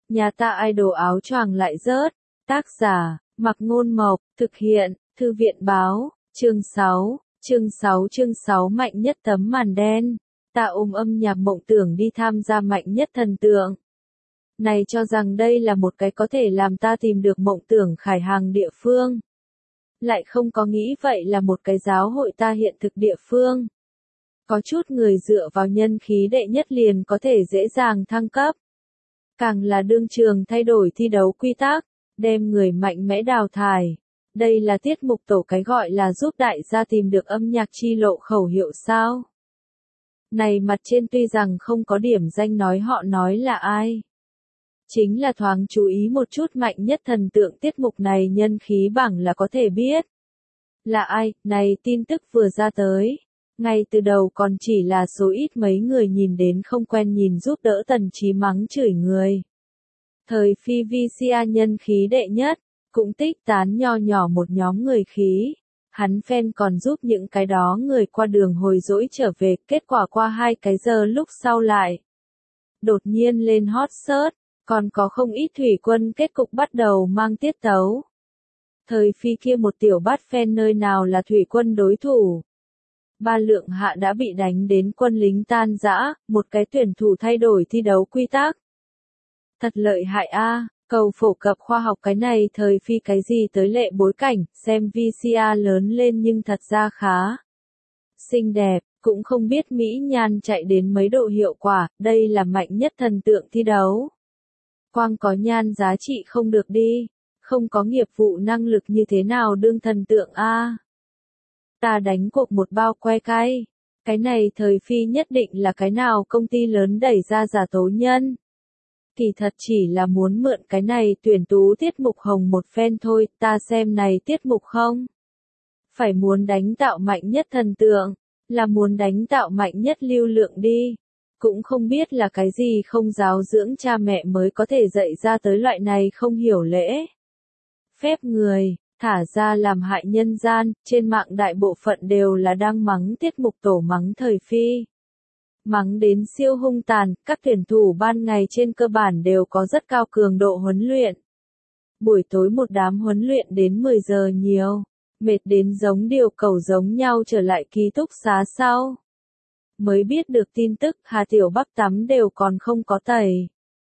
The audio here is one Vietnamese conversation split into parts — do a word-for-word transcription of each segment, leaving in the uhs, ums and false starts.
Nhà ta idol áo choàng lại rớt. Tác giả, Mặc Ngôn Mộc, thực hiện, Thư viện Báo, chương sáu, chương sáu chương sáu mạnh nhất tấm màn đen. Ta ôm âm nhạc mộng tưởng đi tham gia mạnh nhất thần tượng. Này cho rằng đây là một cái có thể làm ta tìm được mộng tưởng khải hàng địa phương. Lại không có nghĩ vậy là một cái giáo hội ta hiện thực địa phương. Có chút người dựa vào nhân khí đệ nhất liền có thể dễ dàng thăng cấp. Càng là đương trường thay đổi thi đấu quy tắc, đem người mạnh mẽ đào thải. Đây là tiết mục tổ cái gọi là giúp đại gia tìm được âm nhạc chi lộ khẩu hiệu sao. Này mặt trên tuy rằng không có điểm danh nói họ nói là ai. Chính là thoáng chú ý một chút mạnh nhất thần tượng tiết mục này nhân khí bảng là có thể biết. Là ai, này tin tức vừa ra tới. Ngay từ đầu còn chỉ là số ít mấy người nhìn đến không quen nhìn giúp đỡ Tần Chí mắng chửi người. Thời phi vê xê a nhân khí đệ nhất, cũng tích tán nho nhỏ một nhóm người khí. Hắn fan còn giúp những cái đó người qua đường hồi dỗi trở về, kết quả qua hai cái giờ lúc sau lại. Đột nhiên lên hot search, còn có không ít thủy quân kết cục bắt đầu mang tiết tấu. Thời phi kia một tiểu bát fan nơi nào là thủy quân đối thủ. Ba lượng hạ đã bị đánh đến quân lính tan rã, một cái tuyển thủ thay đổi thi đấu quy tắc. Thật lợi hại a, cầu phổ cập khoa học cái này thời phi cái gì tới lệ bối cảnh, xem vê xê a lớn lên nhưng thật ra khá xinh đẹp, cũng không biết mỹ nhan chạy đến mấy độ hiệu quả, đây là mạnh nhất thần tượng thi đấu. Quang có nhan giá trị không được đi, không có nghiệp vụ năng lực như thế nào đương thần tượng a. Ta đánh cuộc một bao que cay. Cái này thời phi nhất định là cái nào công ty lớn đẩy ra giả tố nhân. Kỳ thật chỉ là muốn mượn cái này tuyển tú tiết mục hồng một phen thôi, ta xem này tiết mục không? Phải muốn đánh tạo mạnh nhất thần tượng, là muốn đánh tạo mạnh nhất lưu lượng đi. Cũng không biết là cái gì không giáo dưỡng cha mẹ mới có thể dạy ra tới loại này không hiểu lễ. Phép người. Thả ra làm hại nhân gian, trên mạng đại bộ phận đều là đang mắng tiết mục tổ mắng thời phi. Mắng đến siêu hung tàn, các tuyển thủ ban ngày trên cơ bản đều có rất cao cường độ huấn luyện. Buổi tối một đám huấn luyện đến mười giờ nhiều, mệt đến giống điều cầu giống nhau trở lại ký túc xá sau. Mới biết được tin tức Hà Tiểu Bắc tắm đều còn không có tẩy.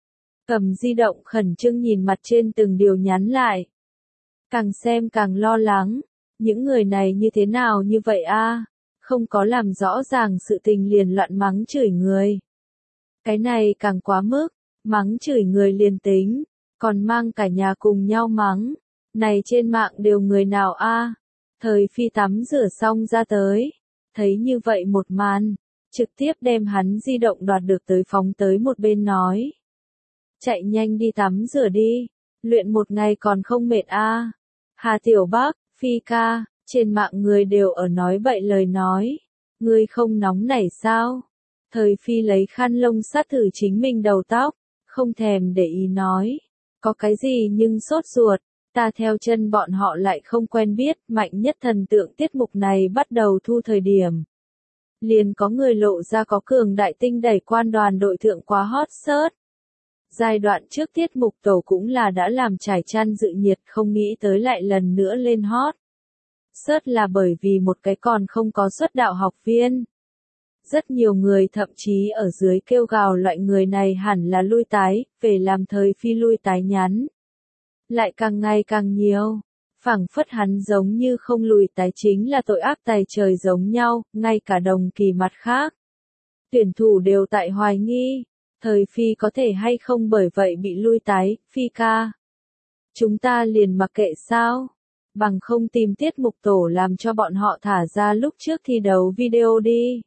Cầm di động khẩn trương nhìn mặt trên từng điều nhắn lại. Càng xem càng lo lắng, những người này như thế nào như vậy a, không có làm rõ ràng sự tình liền loạn mắng chửi người. Cái này càng quá mức, mắng chửi người liền tính, còn mang cả nhà cùng nhau mắng, này trên mạng đều người nào a. Thời phi tắm rửa xong ra tới, thấy như vậy một màn, trực tiếp đem hắn di động đoạt được tới phóng tới một bên nói. Chạy nhanh đi tắm rửa đi, luyện một ngày còn không mệt a. Hà Tiểu Bắc, Phi ca, trên mạng người đều ở nói bậy lời nói. Ngươi không nóng nảy sao? Thời Phi lấy khăn lông sát thử chính mình đầu tóc, không thèm để ý nói. Có cái gì nhưng sốt ruột, ta theo chân bọn họ lại không quen biết, mạnh nhất thần tượng tiết mục này bắt đầu thu thời điểm. Liền có người lộ ra có cường đại tinh đẩy quan đoàn đội thượng quá hot search. Giai đoạn trước tiết mục tổ cũng là đã làm trải chăn dự nhiệt không nghĩ tới lại lần nữa lên hot. Search là bởi vì một cái còn không có xuất đạo học viên. Rất nhiều người thậm chí ở dưới kêu gào loại người này hẳn là lui tái, về làm thời phi lui tái nhắn. Lại càng ngày càng nhiều, phảng phất hắn giống như không lùi tái chính là tội ác tày trời giống nhau, ngay cả đồng kỳ mặt khác. Tuyển thủ đều tại hoài nghi. Thời phi có thể hay không bởi vậy bị lui tái, Phi ca. Chúng ta liền mặc kệ sao? Bằng không tìm tiết mục tổ làm cho bọn họ thả ra lúc trước thi đấu video đi.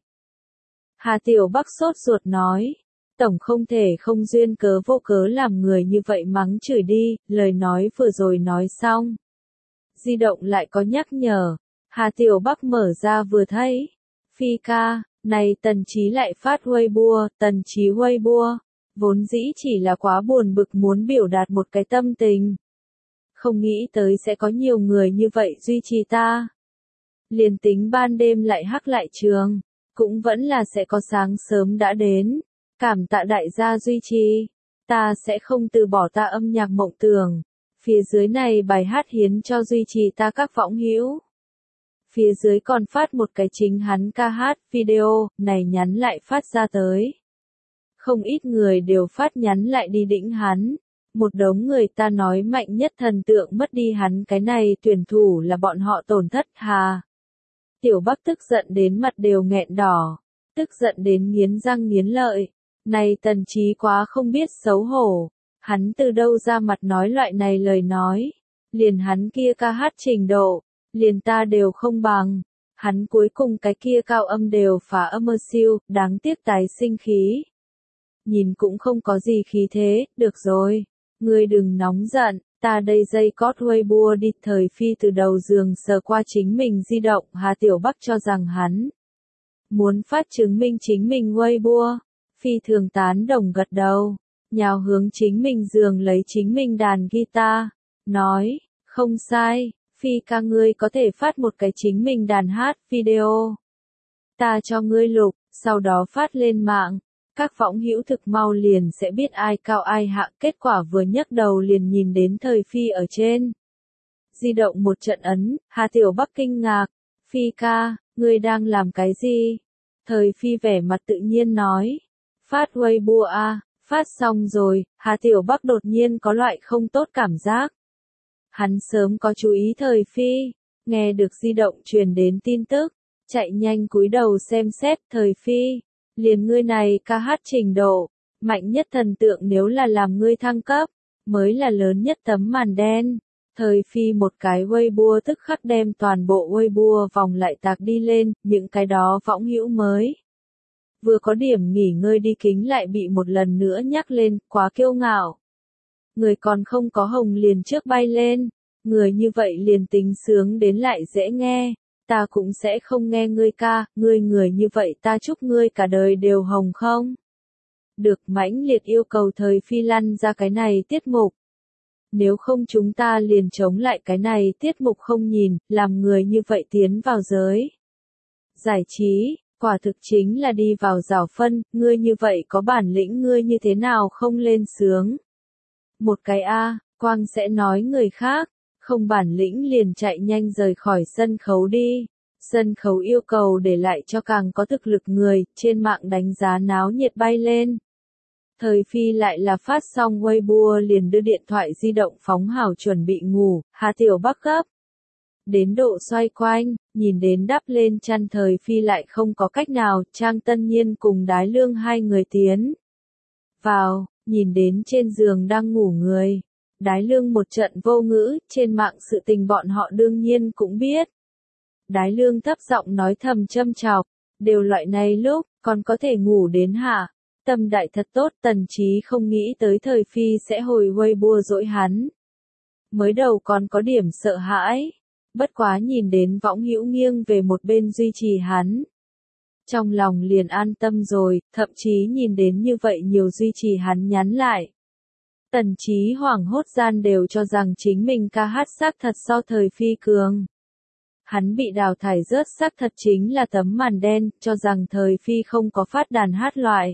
Hà Tiểu Bắc sốt ruột nói. Tổng không thể không duyên cớ vô cớ làm người như vậy mắng chửi đi, lời nói vừa rồi nói xong. Di động lại có nhắc nhở. Hà Tiểu Bắc mở ra vừa thấy. Phi ca. Này Tần Chí lại phát Weibo, Tần Chí Weibo, vốn dĩ chỉ là quá buồn bực muốn biểu đạt một cái tâm tình. Không nghĩ tới sẽ có nhiều người như vậy duy trì ta. Liền tính ban đêm lại hắc lại trường, cũng vẫn là sẽ có sáng sớm đã đến. Cảm tạ đại gia duy trì. Ta sẽ không từ bỏ ta âm nhạc mộng tưởng. Phía dưới này bài hát hiến cho duy trì ta các võng hữu. Phía dưới còn phát một cái chính hắn ca hát, video, này nhắn lại phát ra tới. Không ít người đều phát nhắn lại đi đĩnh hắn. Một đống người ta nói mạnh nhất thần tượng mất đi hắn cái này tuyển thủ là bọn họ tổn thất hà. Tiểu Bắc tức giận đến mặt đều nghẹn đỏ. Tức giận đến nghiến răng nghiến lợi. Này Tần Chí quá không biết xấu hổ. Hắn từ đâu ra mặt nói loại này lời nói. Liền hắn kia ca hát trình độ. Liền ta đều không bằng. Hắn cuối cùng cái kia cao âm đều phá âm ơ siêu, đáng tiếc tái sinh khí. Nhìn cũng không có gì khí thế, được rồi. Ngươi đừng nóng giận, ta đây dây cót Weibo đi. Thời Phi từ đầu giường sờ qua chính mình di động, Hà Tiểu Bắc cho rằng hắn muốn phát chứng minh chính mình Weibo. Phi thường tán đồng gật đầu, nhào hướng chính mình giường lấy chính mình đàn guitar, nói, không sai, Phi ca ngươi có thể phát một cái chính mình đàn hát video. Ta cho ngươi lục, sau đó phát lên mạng. Các võng hữu thực mau liền sẽ biết ai cao ai hạ, kết quả vừa nhấc đầu liền nhìn đến Thời Phi ở trên di động một trận ấn. Hà Tiểu Bắc kinh ngạc, Phi ca, ngươi đang làm cái gì? Thời Phi vẻ mặt tự nhiên nói, phát Weibo a, phát xong rồi. Hà Tiểu Bắc đột nhiên có loại không tốt cảm giác. Hắn sớm có chú ý Thời Phi, nghe được di động truyền đến tin tức, chạy nhanh cúi đầu xem xét. Thời Phi, liền ngươi này ca hát trình độ, mạnh nhất thần tượng nếu là làm ngươi thăng cấp, mới là lớn nhất tấm màn đen. Thời Phi một cái Weibo tức khắc đem toàn bộ Weibo vòng lại tạc đi lên, những cái đó võng hữu mới. Vừa có điểm nghỉ ngơi đi kính lại bị một lần nữa nhắc lên, quá kiêu ngạo. Người còn không có hồng liền trước bay lên, người như vậy liền tính sướng đến lại dễ nghe. Ta cũng sẽ không nghe ngươi ca, ngươi người như vậy ta chúc ngươi cả đời đều hồng không? Được, mãnh liệt yêu cầu Thời Phi lăn ra cái này tiết mục. Nếu không chúng ta liền chống lại cái này tiết mục không nhìn, làm người như vậy tiến vào giới giải trí, quả thực chính là đi vào rào phân, ngươi như vậy có bản lĩnh ngươi như thế nào không lên sướng? Một cái A, quang sẽ nói người khác. Không bản lĩnh liền chạy nhanh rời khỏi sân khấu đi. Sân khấu yêu cầu để lại cho càng có thực lực người, trên mạng đánh giá náo nhiệt bay lên. Thời Phi lại là phát xong Weibo liền đưa điện thoại di động phóng hào chuẩn bị ngủ. Hà Tiểu Bắc gấp đến độ xoay quanh, nhìn đến đắp lên chăn. Thời Phi lại không có cách nào, Trang Tân Nhiên cùng Đái Lương hai người tiến vào, nhìn đến trên giường đang ngủ người. Đái Lương một trận vô ngữ, trên mạng sự tình bọn họ đương nhiên cũng biết. Đái Lương thấp giọng nói thầm châm chọc, đều loại này lúc, còn có thể ngủ đến hả? Tâm đại thật tốt. Tần Chí không nghĩ tới Thời Phi sẽ hồi Weibo dỗi hắn. Mới đầu còn có điểm sợ hãi, bất quá nhìn đến võng hữu nghiêng về một bên duy trì hắn. Trong lòng liền an tâm rồi, thậm chí nhìn đến như vậy nhiều duy trì hắn nhắn lại. Tần Chí hoảng hốt gian đều cho rằng chính mình ca hát xác thật so Thời Phi cường. Hắn bị đào thải rớt xác thật chính là tấm màn đen, cho rằng Thời Phi không có phát đàn hát loại.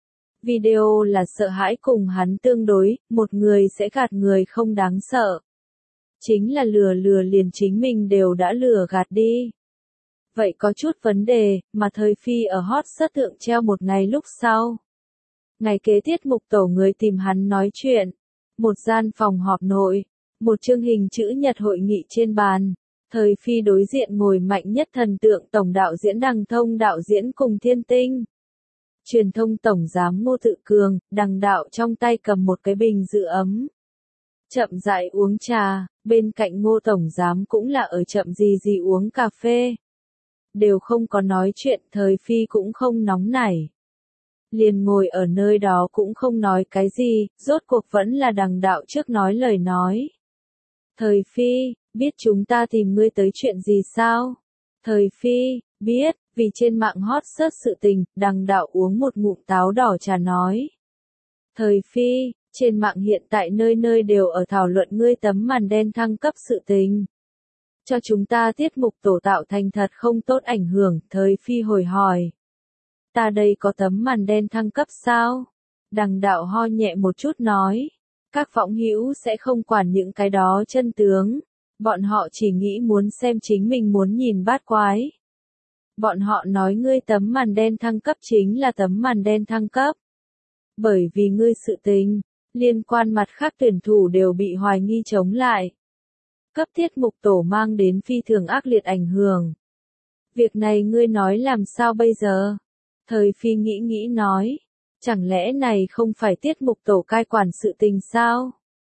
Video là sợ hãi cùng hắn tương đối, một người sẽ gạt người không đáng sợ. Chính là lừa lừa liền chính mình đều đã lừa gạt đi. Vậy có chút vấn đề, mà Thời Phi ở hot search thượng treo một ngày lúc sau. Ngày kế tiết mục tổ người tìm hắn nói chuyện. Một gian phòng họp nội, một chương hình chữ nhật hội nghị trên bàn. Thời Phi đối diện ngồi mạnh nhất thần tượng tổng đạo diễn Đằng Thông đạo diễn cùng Thiên Tinh. Truyền thông tổng giám Ngô Tự Cường, Đằng đạo trong tay cầm một cái bình giữ ấm. Chậm rãi uống trà, bên cạnh Ngô tổng giám cũng là ở chậm gì gì uống cà phê. Đều không có nói chuyện, Thời Phi cũng không nóng nảy. Liền ngồi ở nơi đó cũng không nói cái gì, rốt cuộc vẫn là Đằng đạo trước nói lời nói. Thời Phi, biết chúng ta tìm ngươi tới chuyện gì sao? Thời Phi, biết, vì trên mạng hot search sự tình. Đằng đạo uống một ngụm táo đỏ trà nói. Thời Phi, trên mạng hiện tại nơi nơi đều ở thảo luận ngươi tấm màn đen thăng cấp sự tình. Cho chúng ta tiết mục tổ tạo thành thật không tốt ảnh hưởng. Thời Phi hồi hỏi. Ta đây có tấm màn đen thăng cấp sao? Đằng đạo ho nhẹ một chút nói. Các võng hữu sẽ không quản những cái đó chân tướng. Bọn họ chỉ nghĩ muốn xem chính mình muốn nhìn bát quái. Bọn họ nói ngươi tấm màn đen thăng cấp chính là tấm màn đen thăng cấp. Bởi vì ngươi sự tình, liên quan mặt khác tuyển thủ đều bị hoài nghi chống lại. Cấp tiết mục tổ mang đến phi thường ác liệt ảnh hưởng. Việc này ngươi nói làm sao bây giờ? Thời phi nghĩ nghĩ nói. Chẳng lẽ này không phải tiết mục tổ cai quản sự tình sao?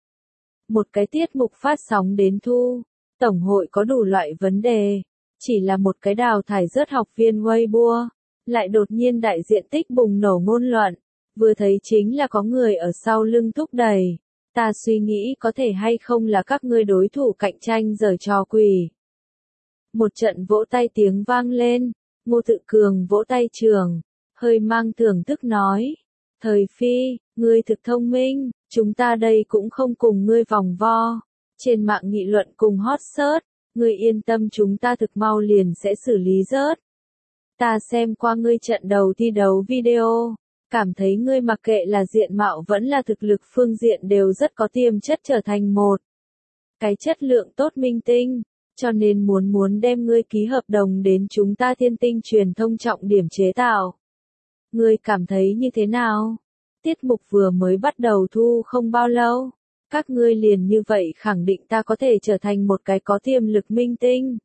Một cái tiết mục phát sóng đến thu, tổng hội có đủ loại vấn đề. Chỉ là một cái đào thải rớt học viên Weibo, lại đột nhiên đại diện tích bùng nổ ngôn luận. Vừa thấy chính là có người ở sau lưng thúc đẩy. Ta suy nghĩ có thể hay không là các ngươi đối thủ cạnh tranh giở trò quỷ. Một trận vỗ tay tiếng vang lên, Ngô Tự Cường vỗ tay trường, hơi mang thưởng thức nói. Thời phi, ngươi thực thông minh, chúng ta đây cũng không cùng ngươi vòng vo. Trên mạng nghị luận cùng hot search, ngươi yên tâm chúng ta thực mau liền sẽ xử lý rớt. Ta xem qua ngươi trận đầu thi đấu video, cảm thấy ngươi mặc kệ là diện mạo vẫn là thực lực phương diện đều rất có tiềm chất trở thành một cái chất lượng tốt minh tinh, cho nên muốn muốn đem ngươi ký hợp đồng đến chúng ta Thiên Tinh truyền thông trọng điểm chế tạo. Ngươi cảm thấy như thế nào? Tiết mục vừa mới bắt đầu thu không bao lâu, các ngươi liền như vậy khẳng định ta có thể trở thành một cái có tiềm lực minh tinh.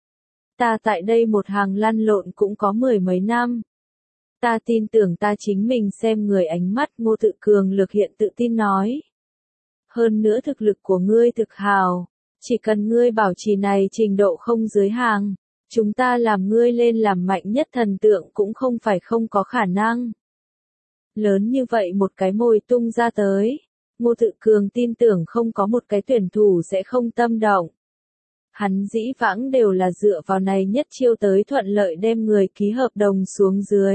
Ta tại đây một hàng lăn lộn cũng có mười mấy năm. Ta tin tưởng ta chính mình xem người ánh mắt. Ngô Tự Cường lực hiện tự tin nói. Hơn nữa thực lực của ngươi thực hào, chỉ cần ngươi bảo trì này trình độ không dưới hàng, chúng ta làm ngươi lên làm mạnh nhất thần tượng cũng không phải không có khả năng. Lớn như vậy một cái mồi tung ra tới, Ngô Tự Cường tin tưởng không có một cái tuyển thủ sẽ không tâm động. Hắn dĩ vãng đều là dựa vào này nhất chiêu tới thuận lợi đem người ký hợp đồng xuống dưới.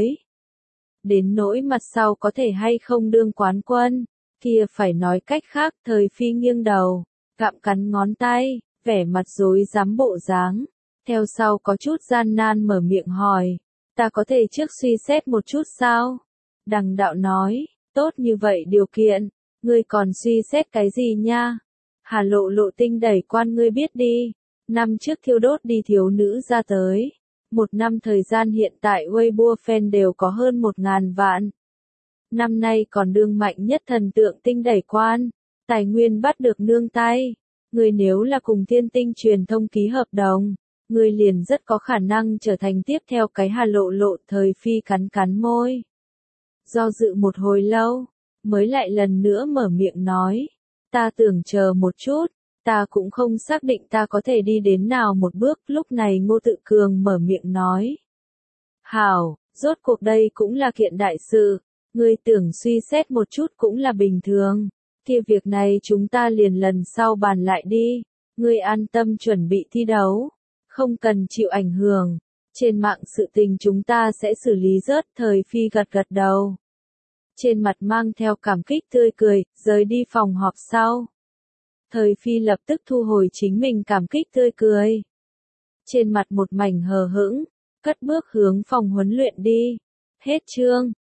Đến nỗi mặt sau có thể hay không đương quán quân, kia phải nói cách khác. Thời phi nghiêng đầu, gặm cắn ngón tay, vẻ mặt rối rắm bộ dáng. Theo sau có chút gian nan mở miệng hỏi, ta có thể trước suy xét một chút sao? Đằng đạo nói, tốt như vậy điều kiện, ngươi còn suy xét cái gì nha? Hà Lộ Lộ tinh đẩy quan ngươi biết đi, năm trước thiêu đốt đi thiếu nữ ra tới. Một năm thời gian hiện tại Weibo fan đều có hơn một ngàn vạn. Năm nay còn đương mạnh nhất thần tượng tinh đẩy quan, tài nguyên bắt được nương tay. Người nếu là cùng Thiên Tinh truyền thông ký hợp đồng, người liền rất có khả năng trở thành tiếp theo cái Hà Lộ Lộ. Thời phi cắn cắn môi. Do dự một hồi lâu, mới lại lần nữa mở miệng nói. Ta tưởng chờ một chút. Ta cũng không xác định ta có thể đi đến nào một bước. Lúc này Ngô Tự Cường mở miệng nói. Hảo, rốt cuộc đây cũng là kiện đại sự. Ngươi tưởng suy xét một chút cũng là bình thường. Kia việc này chúng ta liền lần sau bàn lại đi. Ngươi an tâm chuẩn bị thi đấu. Không cần chịu ảnh hưởng. Trên mạng sự tình chúng ta sẽ xử lý rớt. Thời phi gật gật đầu. Trên mặt mang theo cảm kích tươi cười, rời đi phòng họp sau. Thời phi lập tức thu hồi chính mình cảm kích tươi cười. Trên mặt một mảnh hờ hững, cất bước hướng phòng huấn luyện đi. Hết chương.